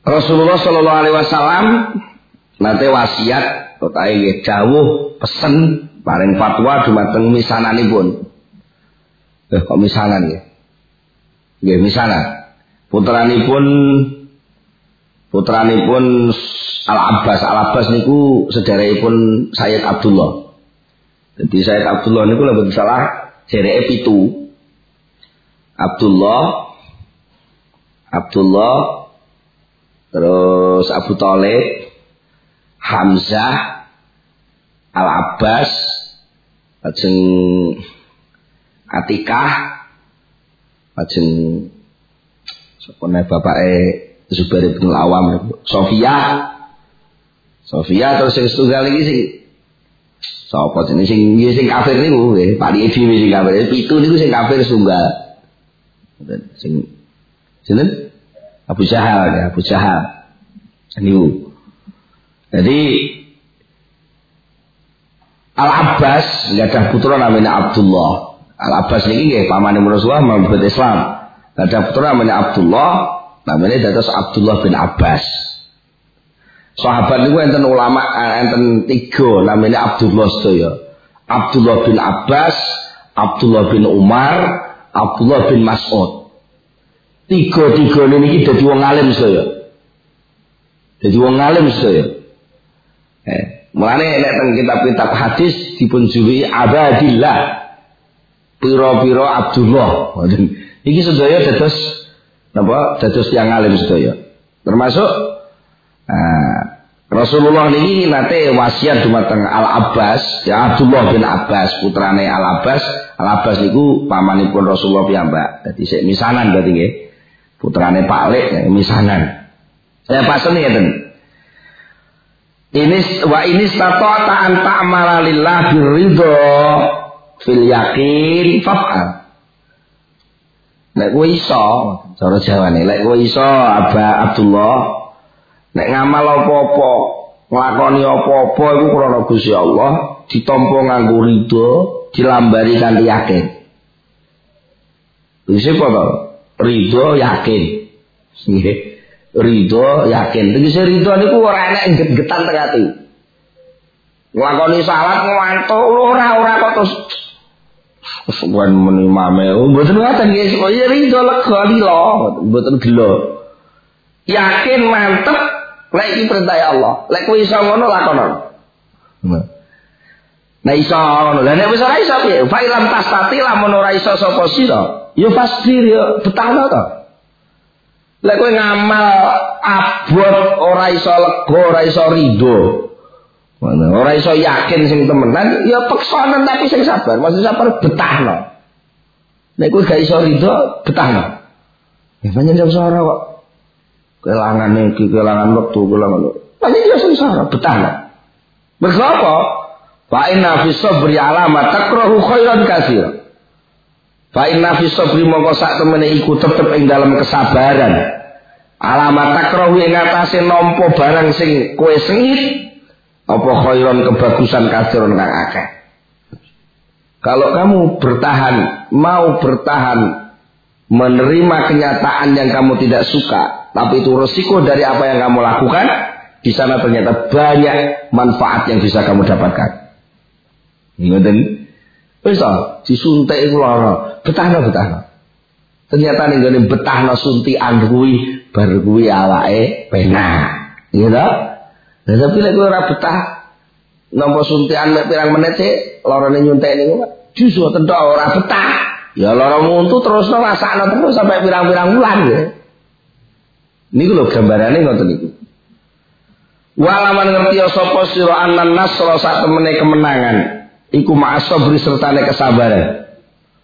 Rasulullah sallallahu alaihi wasallam nate wasiat utawi nggih dawuh pesen paring fatwa dumateng misananipun. Kok misanan nggih? Nggih misanan. Putranipun Al-Abbas niku sederekipun Sayyid Abdullah. Jadi Sayyid Abdullah niku lembut salah dereke 7. Abdullah terus Abu Thalib, Hamzah, Al-Abbas, lajeng Atikah, lajeng sapa bapake Zubair bin Al-Awwam, Sofia terus sing setunggal iki sing sapa jenenge sing kafir niku nggih, Pak Edi sing kafir. 7 niku sing kafir setunggal. Sing sinten? Abu Jahal. Niku. Jadi Al-Abbas gadah putra namanya Abdullah. Al-Abbas niki nggih pamane Rasulullah mambet Islam. Gadah putra namanya Abdullah, namanya dados Abdullah bin Abbas. Sahabat niku enten ulama enten 3 namanya Abdullah sedaya. Abdullah bin Abbas, Abdullah bin Umar, Abdullah bin Mas'ud. 3 niki dadi wong alim sedaya. Mulane nek teng kitab-kitab hadis dipun juluki Abadillah. Pira-pira Abdullah. Iki sedaya dados napa? Dados tiyang alim sedaya. Termasuk Rasulullah niki nate wasiat dumateng Al-Abbas, ya Abdullah bin Abbas, putrane Al-Abbas. Al-Abbas niku pamanipun Rasulullah piyambak. Dadi sik misanan berarti nggih. Putrane Pak Lek misanan. Saya pasen ngeten. Ini stata'ta an ta'mala lillah birridha fil yaqin faf'al. Nek kowe iso, cara Jawane, lek kowe iso Abdullah, nek ngamal apa-apa, nglakoni apa-apa iku krana Gusti Allah, ditampa nganggo ridho, dilambari kanthi yakin. Wis apa to? Ridho yakin. Nggih. Ridho yakin. Tegese ridho niku ora enek get-getan teng ati. Nglakoni salat ngantuk ora kok terus suwan meni mame. Mboten ngoten nggih, kaya ridho lega lila, mboten gelo. Yakin mantep lek iki perintah Allah. Lek kowe iso ngono lakonon. Nah iso ngono. Lah nek wis ora iso piye? Fa ilam tastati lamun ora iso sapa sira, ya fasbir ya betahno to. Lek kowe ngamal abot ora iso lega, ora iso ridho. Ora iso yakin sing temenan, ya peksanen tapi sing sabar. Maksud sabar betahno. Nek kowe gak iso ridho, betahno. Ya pancen sengsara kok. Kelangan iki, kelangan wektu, pancen ya sengsara, betahno. Mergo apa? Fa inna fi sabri alamat takrahu khairan katsira. Fa inna fi sabri mongko sak temene iku tetep ing dalam kesabaran. Alamat takrahu ing atase nampa barang sing kowe sengit. Apa khairan kebagusan katsiran kang akeh. Kalau kamu mau bertahan menerima kenyataan yang kamu tidak suka, tapi itu resiko dari apa yang kamu lakukan, di sana ternyata banyak manfaat yang bisa kamu dapatkan. Ngoten. Wis disuntik iku lara, betahno. Ternyata ning gone betahno suntikan kuwi bar kuwi awake penak. Iya ta? Lah tapi lek ora betah nampa suntikan mek pirang menit sik larane nyuntik niku justru tentu ora betah. Ya lara muntu terusno rasakno terus sampai pirang-pirang wulan ya. Niku lho gambarane ngoten niku. Walaman ngerti sapa sira annan nasra sak temene kemenangan iku ma'asabri sertane kesabaran.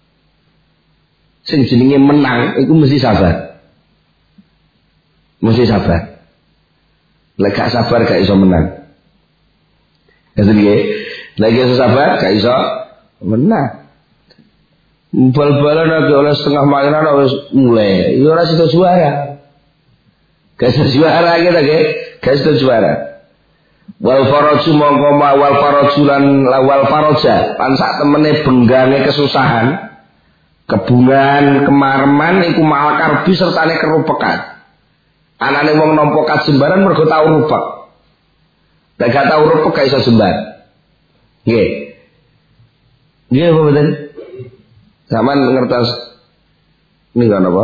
Sing jenenge menang iku mesti sabar. Mesti sabar. Lek gak sabar gak iso menang. Ngoten nggih. Lek iso sabar gak iso menang. Bal-balan lagi oleh setengah mainan wis mulai. Ya ora sido juara. Gak iso juara gitu nggih. Gak iso juara. Wal faraju mongko wal farajulan wal faraja lan sak temene benggange kesusahan, kebungan, kemarman iku mal karbi sertane kerupekan. Anane wong nampa kajembaran mergo tau rupek. Nek gak tau rupek gak iso jembar. Nggih. Nggih apa mboten? Sampeyan ngertos niku napa?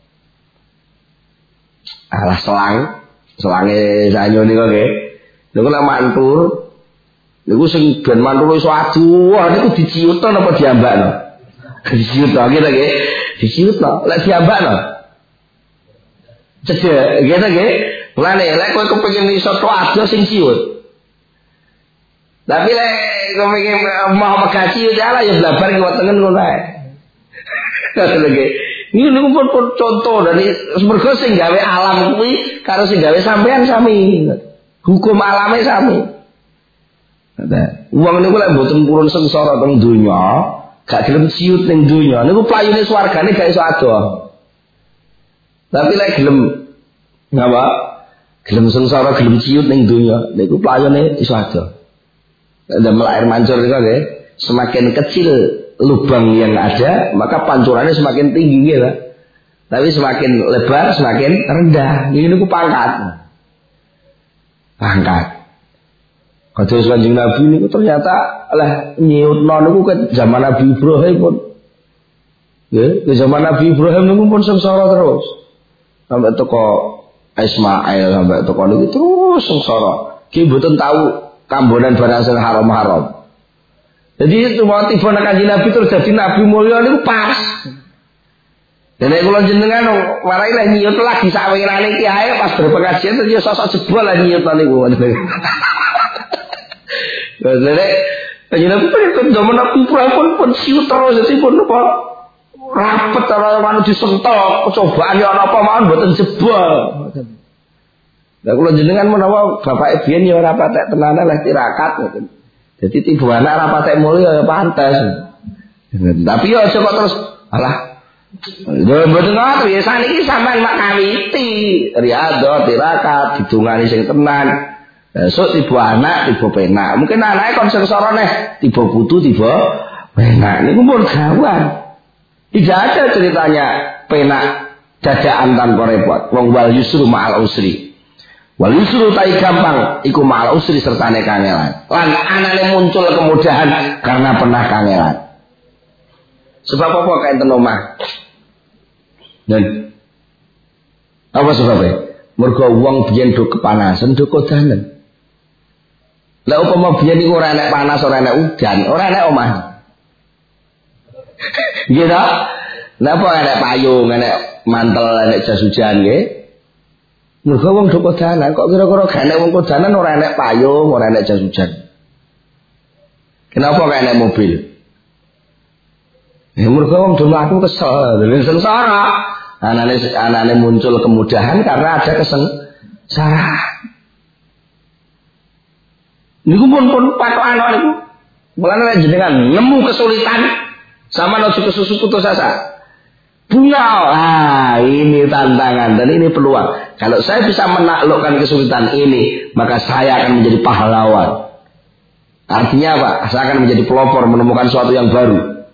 Alah selange sanyo niku nggih. Niku lek mantul niku sing ben mantul iso adu, wah niku diciutno napa diambakno? Diciutno nggih. Diciutno, lek diambakno. Cedek, gitu nggih. Mulane lek kowe kepengin iso tok ado sing ciut. Tapi lek kowe pengen mau megah ciut ala ya blabar ki wetengen ngono ae. Ngoten nggih. Niku pun contoh dari mergo sing gawe alam kuwi karo sing gawe sampean sami. Hukum alame sami. Wong niku lek mboten purun sengsara teng donya, gak gelem ciut ning donya, niku playune swargane gak iso ado. Tapi lek gelem ngapa? Gelem sengsara, gelem ciut ning donya, niku playone iso ado. Damel air mancur niku nggih, semakin kecil lubang yang ada, maka pancurannya semakin tinggi nggih lah. Tapi semakin lebar, semakin rendah. Ini niku pangkat. Pangkat. Kados Kanjeng Nabi niku ternyata lah nyiutno niku ke zaman Nabi Ibrahim pun. Nggih, ke zaman Nabi Ibrahim niku pun sengsara terus. Sampai teko Ismail sampai teko niku terus sengsara. Ki mboten tahu kambonan barang sing haram-haram. Jadi itu mau tiba nang Kanjeng Nabi terus jadi Nabi mulya niku pas. Dan nek kula jenengan warai lah nyiyut lagi sawirane iki ae pas berpengajian terus sosok jebol lah nyiyut niku. Jadi Kanjeng Nabi pun zaman Nabi pun siut terus jadi pun apa rapet ora manu disentok cobaan ya ana apa mawon mboten jebol. Lah kula jenengan menawa bapak biyen ya ora patek tenanan leh tirakat ngoten. Jadi tiba anak ora patek mulya ya pantes. Tapi ya aja kok terus alah. Yo mboten ngoten ya saniki sampean mak kawiti riyadhah tirakat didungani sing tenan. Esuk tiba anak tiba penak. Mungkin anake kon sengsara neh tiba putu tiba penak. Niku pun gawat. Tidak ada ceritanya penak dadaan tanpa repot. Wong wal yusru ma'al usri. Wal yusru tai gampang iku ma'al usri sertane kangelan. Lan anane muncul kemudahan karena pernah kangelan. Sebab apa kae ten omah? Dan apa sebabnya? Mergo wong biyen do kepanasan do kodanen. Lah upama biyen iku ora enek panas, ora enek udan, ora enek omah. Nggih ta? Napa enek payung, enek mantel, enek jas hujan nggih? Mergo wong do kodanan, kok kira-kira gak enek wong kodanan ora enek payung, ora enek jas hujan. Kenapa gak enek mobil? Ya mergo wong do mlaku kesel, sengsara. Anane muncul kemudahan karena ada kesengsaraan. Niku pun patokan niku. Mulane jenengan nemu kesulitan sama nuju kesusu putus asa. Bunga, ini tantangan dan ini peluang. Kalau saya bisa menaklukkan kesulitan ini, maka saya akan menjadi pahlawan. Artinya apa? Saya akan menjadi pelopor menemukan sesuatu yang baru.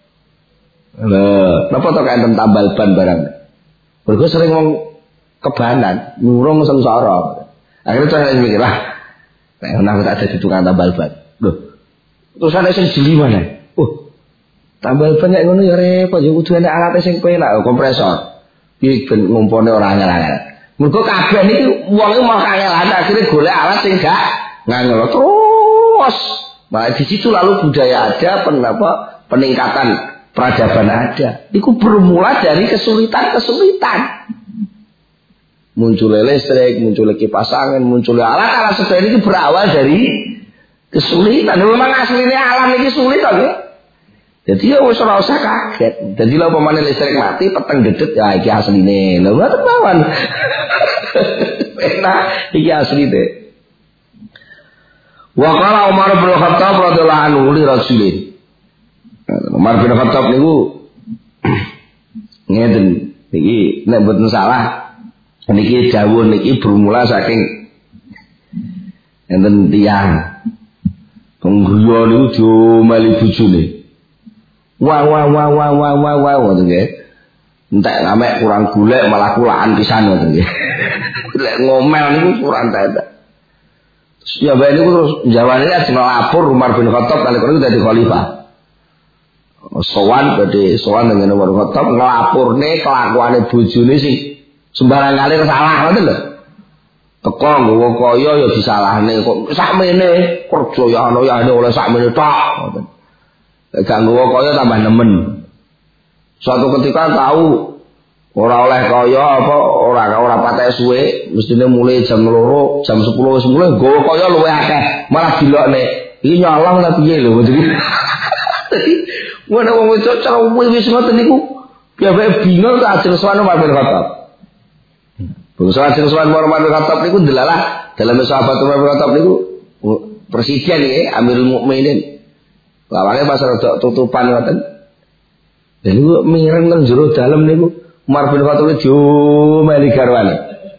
Napa to kae tambal ban barang. Mergo sering wong kebanan, nyurung sengsara. Akhirnya saya mikir lah, nek tak ada di tukang tambal ban. Loh, terus ana sing jeli mana? Tambal ban nek ngono ya repot, ya kudu ana alat sing penak, kompresor. Iki ben ngumpulne ora angel-angel. Mergo kabeh niki wong iki mau kangelan akhirnya golek alat sing gak ngangel terus. Nah, di situ lalu budaya ada, peningkatan peradaban ada. Itu bermula dari kesulitan-kesulitan. Muncul listrik, muncul kipas angin, muncul alat-alat seperti itu berawal dari kesulitan. Memang aslinya alam ini sulit kan? Jadi ya wis ora usah kaget. Jadi lha pemane listrik mati peteng dedet ya iki asline. Lha ngoten mawon. Enak iki asline. Wa qala Umar bin Khattab radhiyallahu anhu li Rasulih. Umar bin Khattab niku ngeten niki nek mboten salah niki dawuh niki bermula saking enten tiyang pengguyon niku diomeli bojone. Wah ngoten nggih. Entek ngamek kurang golek malah kulaan pisan ngoten nggih. Lek ngomel niku kurang entek. Ya bae niku terus jawane ajeng lapor Umar bin Khattab nalika niku dadi khalifah. Sowan dengan Umar bin Khattab nglapurne kelakuane bojone sing sembarang kali salah ngoten lho. Teko nggawa kaya ya disalahne kok sakmene kerja ya ana ya oleh sakmene tok ngoten. Lek gak nggawa kaya tambah nemen. Suatu ketika tahu ora oleh kaya apa ora patek suwe mestine mulai jam 2 jam 10 wis mulai nggawa kaya luwih akeh malah dilokne iki nyolong ta piye lho ngoten iki. Ngono wong wedok cara wis ngoten niku piye bingung tak ajeng sowan Umar bin Khattab. Bangsa ajeng sowan Umar bin Khattab niku delalah dalam sahabat Umar bin Khattab niku presiden nggih Amirul Mukminin. Lawange pas rada tutupan ngoten. Lha niku mireng nang jero dalem niku Umar bin Khattab diomeli garwane.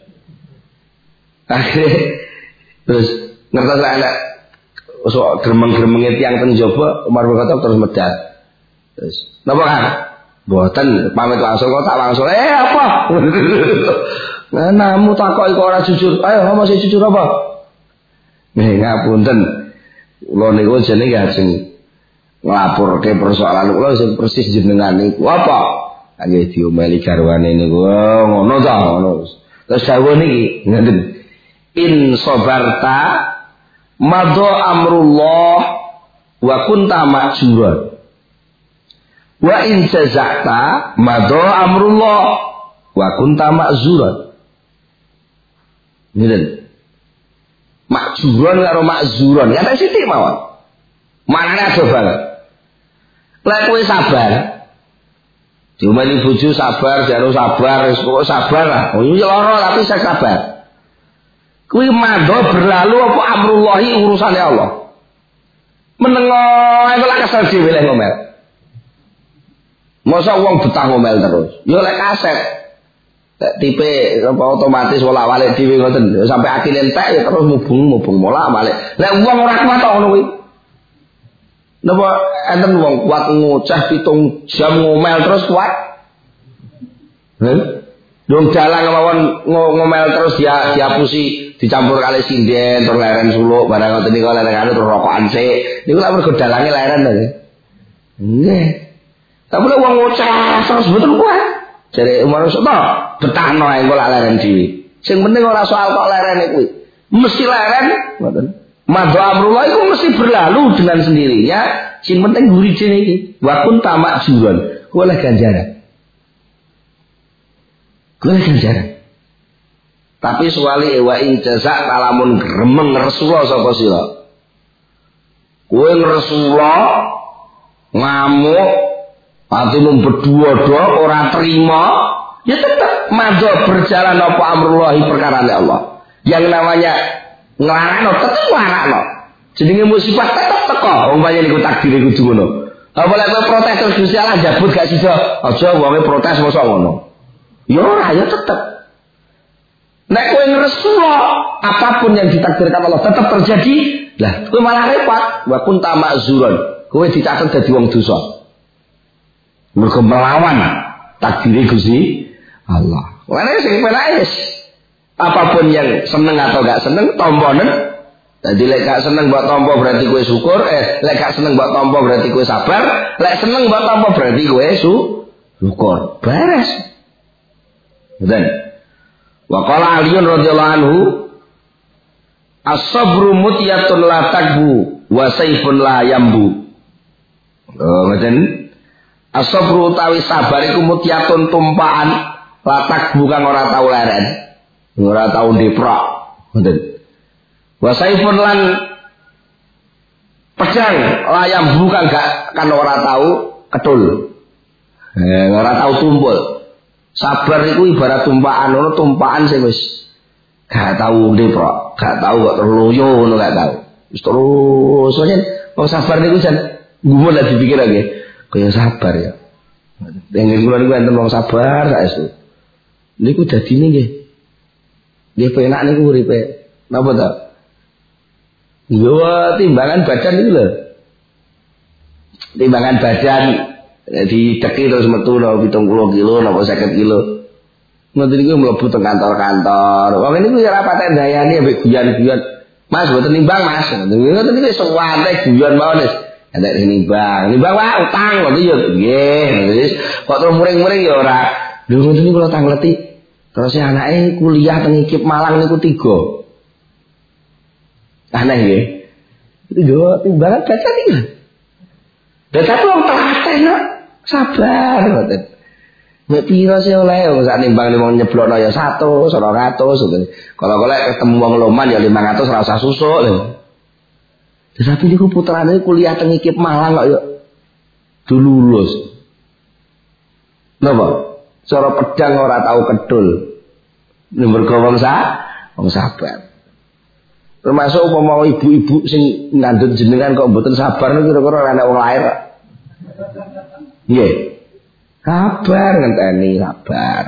Akhire terus ngertos anak sok gremeng-gremenge tiyang ten jaba Umar bin Khattab terus medal. Terus napa kan? Mboten pamit langsung kok tak langsung apa? Nah, namu takoki kok ora jujur. Ayo ngomong sing jujur apa? Nih ngapunten. Kula niku jenenge ajeng nglaporke persoalan kula sing persis jenengan niku apa? Nggih diomeli garwane niku. Ngono ta ngono. Terus dawuh niki ngoten. In sabarta madha amrullah wa kunta ma'juran. Wa in jazakta madha amrullah wa kunta ma'zuran. Ngeten. Ma'juran karo ma'zuran. Kata sithik mawon. Manane aja banget. Lek kowe sabar. Diomeli bojo sabar, jare sabar, wis kok sabar lah. Oh iki lara tapi saya sabar. Kuwi madha berlalu apa amrullahi urusane Allah. Menengo iku lak kesel dhewe lek ngomel. Masa wong betah ngomel terus. Yo lek kaset. Lek tipe apa otomatis wolak-walik dhewe ngoten. Sampai akhire entek ya terus mubung wolak-walik. Lek wong ora kuat kok ngono kuwi. Napa enten wong kuat ngoceh 7 jam ngomel terus kuat? Dong dalang mawon ngomel terus dia diapusi dicampur kali sinden terus leren suluk barang ngoten niku leren terus rokokan sik. Niku lak mergo dalange leren to. Nggih. Tapi lek wong ngoceh terus betul kuat. Jare Umar Soto betahno ae kok lak leren dhewe. Sing penting ora soal kok lerene kuwi. Mesti leren ngoten. Madha amrullah itu mesti berlalu dengan sendirinya. Sing penting gurine iki. Wa kun tamak juran. Kuwi oleh ganjaran. Kuwi ganjaran. Tapi suwali wa in jazak kalamun gremeng Rasulullah sapa sira. Kowe Rasulullah ngamuk atimu berdua-dua ora terima, ya tetap madha berjalan apa amrullah perkara Allah. Yang namanya nglarano tetep nglarano. Jenenge musibah tetep teko. Wong pancen iku takdire kudu ngono. Apa lek protes terus Gusti Allah jabut gak sida, aja wonge protes mosok ngono. Ya ora ya tetep. Nek kowe ngresula apapun yang ditakdirkan Allah tetap terjadi, lah kowe malah repot. Wa kunta ma'zuran. Kowe dicatet dadi wong dosa. Mergo melawan takdir Gusti Allah. Wene sing penake apapun yang seneng atau gak seneng tomponen. Jadi lek gak seneng buat tompo berarti kowe syukur, lek gak seneng buat tompo berarti kowe sabar, lek seneng buat tompo berarti kowe syukur. Beres. Dan wa qala Ali radhiyallahu anhu as-sabru mutyatun la takbu wa sayfun la yambu. Ngoten. As-sabru utawi sabar iku mutyatun tumpaan la takbu kang ora tau leren. Ora tau ndeprok. Ngoten. Wa sayfun lan pedang la yambu kang gak kan ora tau ketul. Ora tau tumpul. Sabar itu ibarat tumpaan, ono tumpaan sing wis gak tau ndeprok, gak tau kok terloyo ngono gak tau. Wis terus soalnya wong sabar niku jan gumun lah dipikir lagi. Kaya sabar ya. Dengan kula niku enten wong sabar saestu. Niku dadine nggih. Nggih penak niku uripe. Napa ta? Yo timbangan badan niku lho. Timbangan badan dideki terus metu napa 70 kilo napa 50 kilo. Ngoten niku mlebu teng kantor-kantor. Wong niku ya ora patek ndayani ambek guyon-guyon. Mas mboten nimbang Mas. Ngoten niku suwate guyon mawon wis. Nek nimbang wae utang kok yo nggih. Kok terus muring-muring ya ora. Lho ngoten niku kula tangleti. Terus anake kuliah teng IKIP Malang niku 3. Aneh nggih. Yo timbangan baca iki. Lah tapi wong telaten kok sabar ngoten. Nek pira sih oleh sak nimbang wong nyeblokno ya 100, 200 ngoten. Kalau ketemu wong loman ya 500 ora usah susuk lho. Tapi niku putrane kuliah teng IKIP Malang kok ya lulus. Napa? Cara pedang ora tau kedul. Mergo wong sabar. Termasuk umpama ibu-ibu sing ngandhut jenengan kok mboten sabar niku kira-kira ana wong lair. Nggih. Sabar ngenteni sabar.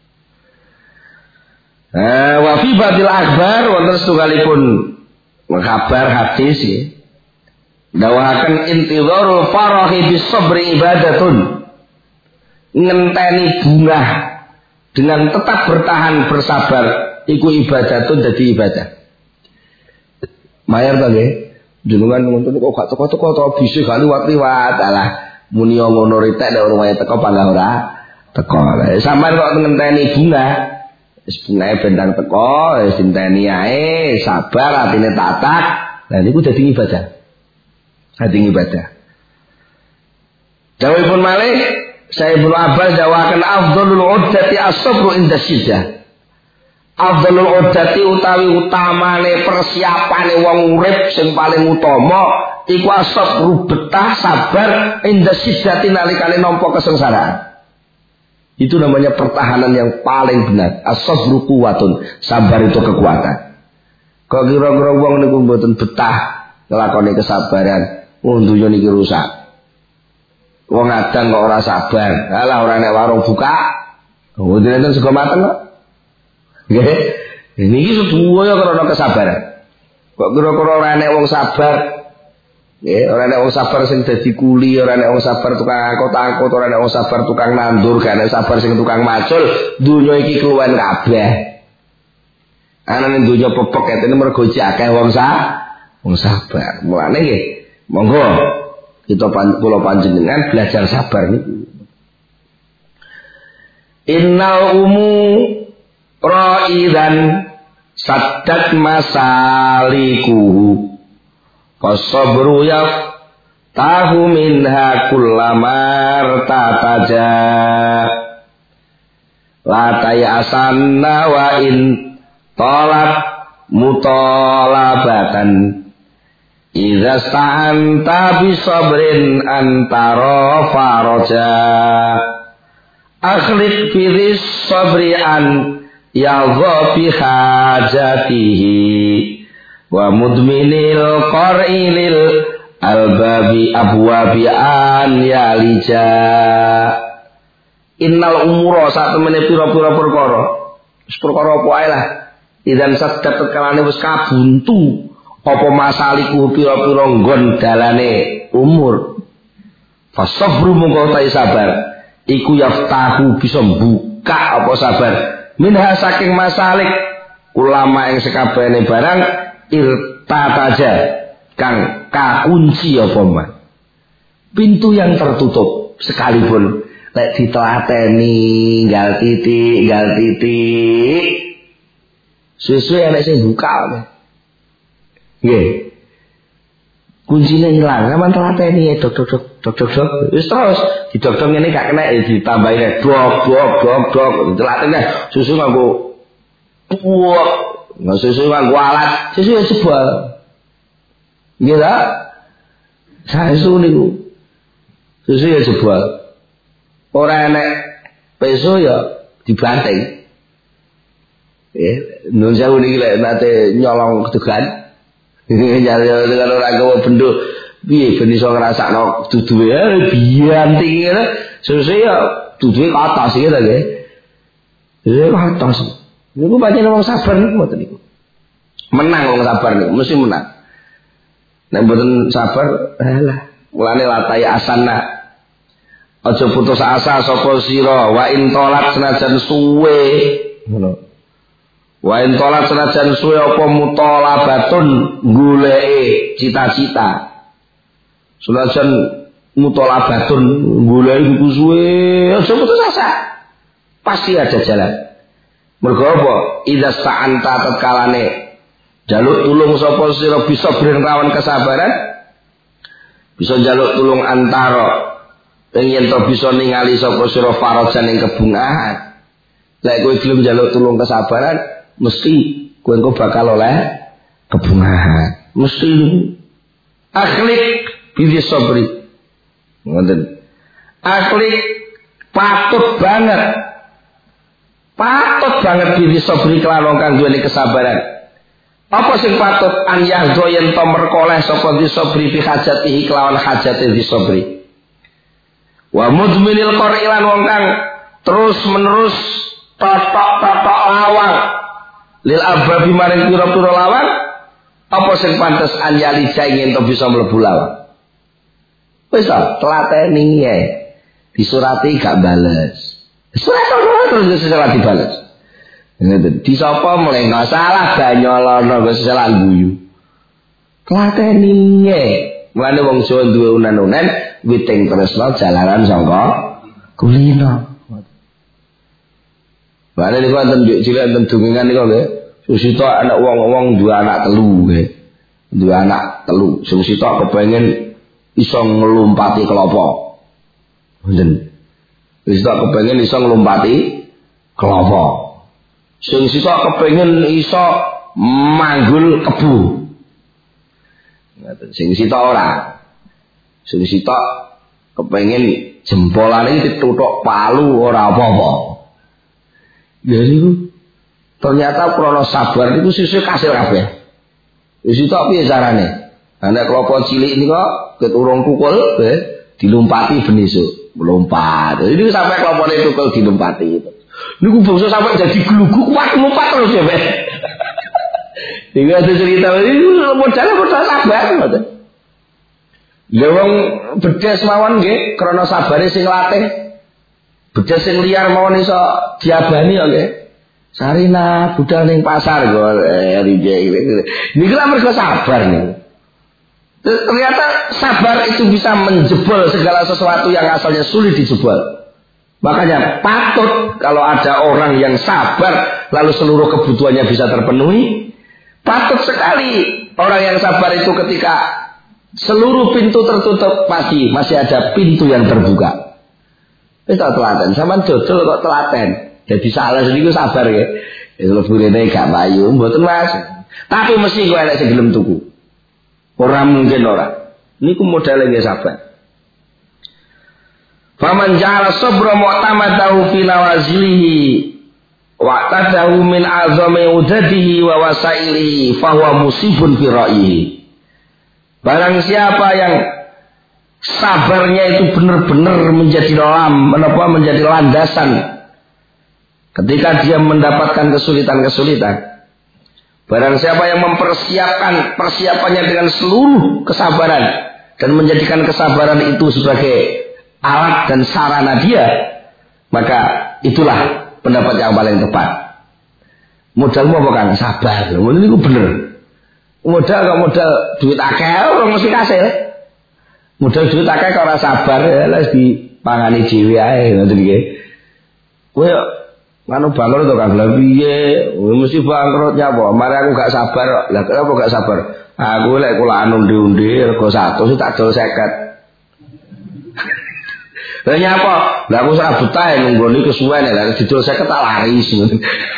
Wa fi badil akbar wonten setunggalipun kabar hadis nggih. Dawahaken intizarul farahi bis sabri ibadatun. Ngenteni bunga dengan tetap bertahan bersabar iku ibadatun dadi ibadah. Mayar ta nggih. Jenengan ngoten kok gak teko-teko to bisa gak liwat-liwat. Alah muni ngono ritek nek ora teko panggah ora teko. Sampeyan kok ngenteni bunga wis bungae bendang teko wis dinteni ae sabar atine tatak. Lah niku dadi ibadah. Dadi ibadah. Dawuhipun malih Saya Ibnu Abbas dawakan afdhalul uddati as-sabru inda syiddah. Afdhalul uddati utawi utamane persiapane wong urip sing paling utama iku as-sabru betah sabar inda syiddati nalikane nampa kesengsaraan. Itu namanya pertahanan yang paling benar. As-sabru quwwatun, sabar itu kekuatan. Kok kira-kira wong niku mboten betah nglakoni kesabaran, dunya niki rusak. Wong adang kok ora sabar. Alah ora nek warung buka. Wonten sego mateng kok. Nggih. Niki sedaya karena kesabaran. Kok kira-kira ora nek wong sabar. Nggih, ora nek wong sabar sing dadi kuli, ora nek wong sabar tukang angkut-angkut, ora nek wong sabar tukang nandur, gak nek sabar sing tukang macul, donya iki keluwen kabeh. Anane donya pepek ketene mergo akeh wong sabar. Mulane nggih, monggo kita kula panjenengan belajar sabar niku. Innal umu ra'idan saddat masalikuhu fasabru yaftahu minha kullamar tataja la tayasanna wa in talab mutalabatan idza sta'anta bi sabrin antara faraja akhlit fi sabri an yadha bi hajatihi wa mudminil qar'ilil albabi abwabi an yalija. Innal umura sak temene pira-pira perkara wis perkara apa ae lah idzan saddat kalane wis kabuntu apa masaliku pira-pira nggon dalane umur fasabru mongko ta sabar iku yaftahu bisa buka apa sabar minha saking masalik ulama yang sekabehane barang irtataja kang kakunci apa man pintu yang tertutup sekalipun lek ditelateni nggal titik suwe-suwe ana sing buka nggih. Kuncine ilang, aman telateni dok. Wis terus didok-dok ngene gak kena ditambahi dok. Telatene susu nganggo puwek, nggak susu nganggo alat, susu ya jebol. Nggih ta? Susu niku. Susu ya jebol. Ora enek peso ya dibanting. Nun sewu niki lek nate nyolong kedugan. Nyari dengan orang gawa bendo piye ben iso ngrasakno duduhe bianting ngene sesuk ya duduhe ke atas iki ta nggih. Ke atas. Niku pancen wong sabar niku mboten niku. Menang wong sabar niku mesti menang. Nek mboten sabar alah mulane latai asana aja putus asa sapa sira wa in tolat senajan suwe ngono. Wa in tolat senajan suwe apa mutolabatun goleki cita-cita. Senajan mutolabatun goleki iku suwe aja putus asa. Pasti ada jalan. Mergo apa? Idza sta'anta tatkalane jaluk tulung sapa sira bisa berawan kesabaran, bisa jaluk tulung antara yen to bisa ningali sapa sira farajan ing kebungahan. Lek kowe gelem jaluk tulung kesabaran, mesti kowe engko bakal oleh kebungahan. Mesti akhlik bi sabri. Ngoten. Akhlik patut banget bi sabri kelawan kang duweni kesabaran. Apa sing patut an yahdo yen to merkoleh sapa di sabri fi hajatihi kelawan hajate di sabri. Wa mudminil qarilan wong kang terus menerus totok-totok lawang lil ababi maring pira-pira lawang. Apa sing pantes an yalija yen to bisa mlebu lawang. Wis telateni ya. Disurati gak bales. Surat terus setelah dibales. Disapa mulai nggak salah banyolono nggak salah guyu. Klateni nye. Mulane wong Jawa duwe unan-unan witing tresno jalanan sangka kulino. Mulane niku wonten cilik wonten dungengan niku nggih. Susita anak wong-wong duwe anak telu nggih. Duwe anak telu. Sing sita kepengin iso nglumpati kelapa. Wonten. Wis tak kepengin iso nglumpati kelapa. Sing sita kepengin iso manggul kebu. Ngoten sing sita ora. Sing sita kepengin jempolane dituthuk palu ora apa-apa. Ya niku ternyata krana sabar niku sesuk kasil kabeh. Wis sita piye carane? Nek kelapa cilik niku ket urung tukul dilumpati benesuk. Melompat. Ini sampai kelompoknya itu kalau dilompati itu. Ini bangsa sampai jadi geluguk kuat lompat terus ya, Pak. Ini ada cerita ini modal sabar, ngoten. Lha wong bedes mawon nggih, krana sabare sing latih. Bedes sing liar mawon iso diabani kok nggih. Sarina budal ning pasar kok niki lha mergo sabar niku. Ternyata sabar itu bisa menjebol segala sesuatu yang asalnya sulit dijebol. Makanya patut kalau ada orang yang sabar lalu seluruh kebutuhannya bisa terpenuhi. Patut sekali orang yang sabar itu ketika seluruh pintu tertutup pasti masih ada pintu yang terbuka. Itu telaten, sampean dodol kok telaten. Jadi salah sendiri sabar ya. Kalau burine gak payu mboten Mas. Tapi mesti kok enek sing gelem tuku. Orang mungkin orang. Niku modalnya nggih sabar. Faman ja'ala sabra mu'tamadahu fi nawazilihi wa tadahu min azami udadihi wa wasailihi fahuwa musibun fi ra'yihi. Barang siapa yang sabarnya itu benar-benar menjadi menjadi landasan ketika dia mendapatkan kesulitan-kesulitan. Barang siapa yang mempersiapkan persiapannya dengan seluruh kesabaran dan menjadikan kesabaran itu sebagai alat dan sarana dia, maka itulah pendapat yang paling tepat. Modalmu apa Kang? Sabar. Modal itu bener. Modal kok modal duit akeh orang mesti kasil. Modal duit akeh kok ora sabar ya wis dipangani dhewe ae ngoten nggih. Kowe manu bangkrut to Kang, lha piye? Mesti bangkrutnya apa? Mari aku gak sabar kok. Lah kenapa gak sabar? Aku lek kula anu undi-undi rego 100 tak dol 50. Lah nyapa? Lah aku ora betah nunggoni kesuwen lha didol 50 tak laris ngono.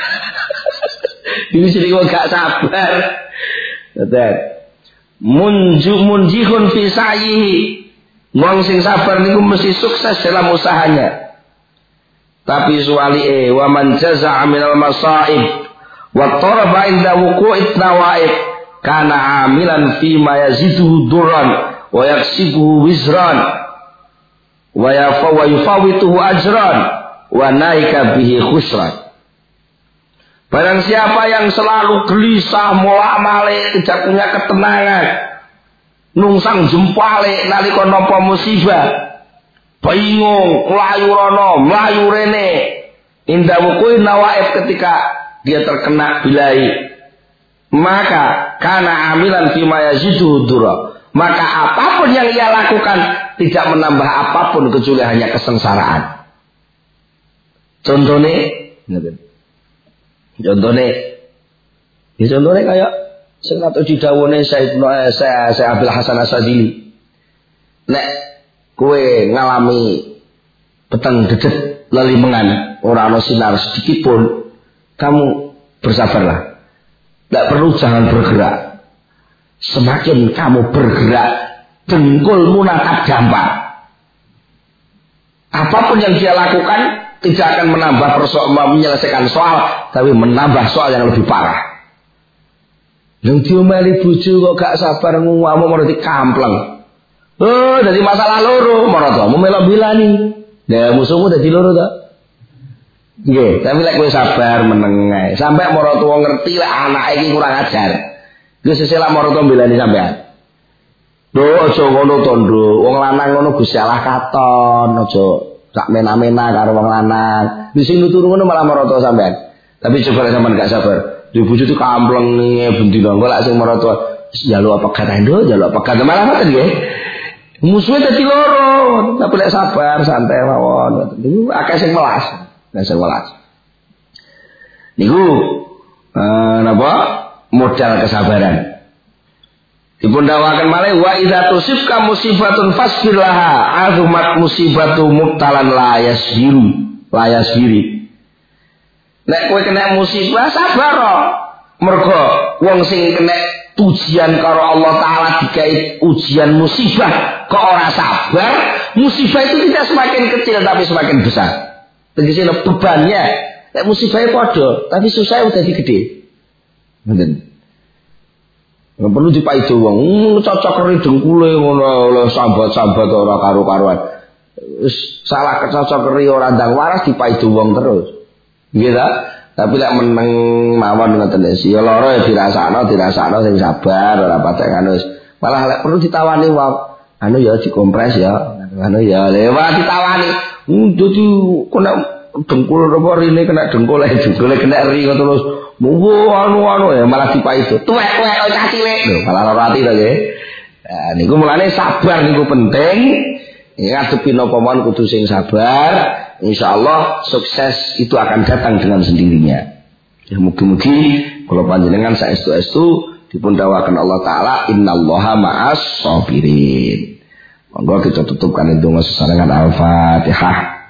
Ini sing gak sabar. Betul. Munjihun fi sa'ihi. Wong sing sabar niku mesti sukses dalam usahanya. Tapi suwali wa man jaza'a minal masaib wa taraba inda wuqu'it nawaib kana amilan fi ma yaziduhu durran wa yaksibuhu wizran wa yufawituhu ajran wa naika bihi khusran. Barang siapa yang selalu gelisah molak-malik tidak punya ketenangan nungsang jempale nalika napa musibah bingung, melayu rono, melayu rene. Indah wukui nawaib ketika dia terkena bilai. Maka karena amilan fima yazidu dura. Maka apapun yang ia lakukan tidak menambah apapun kecuali hanya kesengsaraan. Contohnya kayak sing atau didhawuhne saya Abil Hasan Asadili. Nek kowe ngalami peteng dedet lelimengan ora ana sinar sedikit pun, kamu bersabarlah. Tidak perlu jangan bergerak. Semakin kamu bergerak, dengkulmu natap gampang. Apapun yang dia lakukan tidak akan menambah menyelesaikan soal, tapi menambah soal yang lebih parah. Yang diomeli bojo kok gak sabar nguwamu meroti kampleng. Oh, dari masalah loro maroto melok bilani. Lah musuhmu dadi loro to. Nggih, tapi lek kowe sabar meneng ae. Sampai maroto ngerti lek anake iki kurang ajar. Wis sesuk maroto bilani sampean. Lho aja ngono to, Nduk. Wong lanang ngono Gusti Allah katon, aja sak mena-mena karo wong lanang. Wis sing nuturu ngono malah maroto sampean. Tapi coba lek sampean gak sabar. Di bojo itu kampleng bendina engko lak sing maroto njaluk apa kata Nduk, njaluk apa kata malah ngoten nggih. Musuhnya dadi loro, tapi lek sabar santai mawon. Niku akeh sing melas. Nek sing melas. Niku napa? Modal kesabaran. Dipun dawaken malih wa idza tusibka musibatun fasbir laha azumat musibatu mubtalan la yasbiri. Nek kowe kena musibah sabar. Mergo wong sing kena ujian karo Allah Ta'ala dikai ujian musibah kok ora sabar, musibah itu tidak semakin kecil tapi semakin besar. Tegesine bebannya nek musibahnya padha tapi susahnya udah gede. Ngoten. Ora perlu dipaido wong, cocok keri dengkule ngono oleh sambat-sambat ora karo-karuan. Wis salah kecocok keri ora ndang waras dipaido wong terus. Nggih ta? Tapi lek meneng mawon ngoten iki ya lara ya dirasakno sing sabar ora patek anu wis. Malah lek perlu ditawani wae. Anu ya dikompres ya. Anu ya lewat ditawani. Dadi kena dengkul apa rene kena dengkul kena ri terus. Monggo anu ya malah dipaido. Tuwek-tuwek cah cilik. Lho malah lara ati to nggih. Nah niku mulane sabar niku penting. Ngadepi napa mawon kudu sing sabar. Insyaallah sukses itu akan datang dengan sendirinya. Ya mugi-mugi kula panjenengan saestu-estu dipun dawuhaken Allah Ta'ala innallaha ma'as sabirin. Monggo kita tutupkan donga sesarengan Al-Fatihah.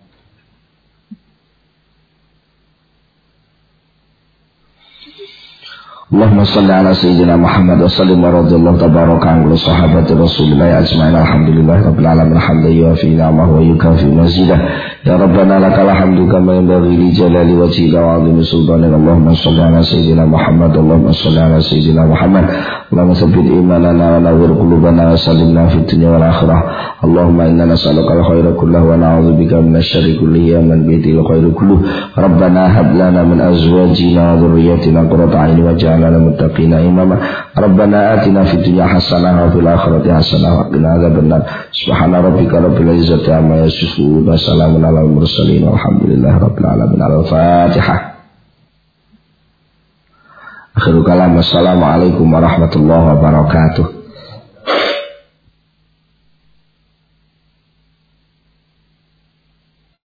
Allahumma salli ala sayyidina Muhammad wa sallim wa radhiyallahu tabaraka an sahabati Rasulillah ajma'in alhamdulillah rabbil alamin hamdan yuafi ni'amahu wa yukafi mazidah ya rabbana lakal hamdu kama yanbaghi li jalali wajhika wa 'azimi sultanika Allahumma salli ala sayyidina Muhammad Allahumma salli ala sayyidina Muhammad Allahumma tsabbit imanana wa nawwir qulubana wa sallimna fid dunya wal akhirah Allahumma inna nas'aluka al-khaira kullahu wa na'udzubika min asy-syarri kullihi man bidil khairu kulluh rabbana hab lana min azwajina wa dhurriyyatina qurrata a'yun waj'alna للمتقين إماما ربنا آتنا في الدنيا حسنة وفي الآخرة حسنة وقنا عذاب النار سبحان ربك رب العزة عما يصفون وسلام على المرسلين والحمد لله رب العالمين الفاتحة آخر كلام السلام عليكم ورحمة الله وبركاته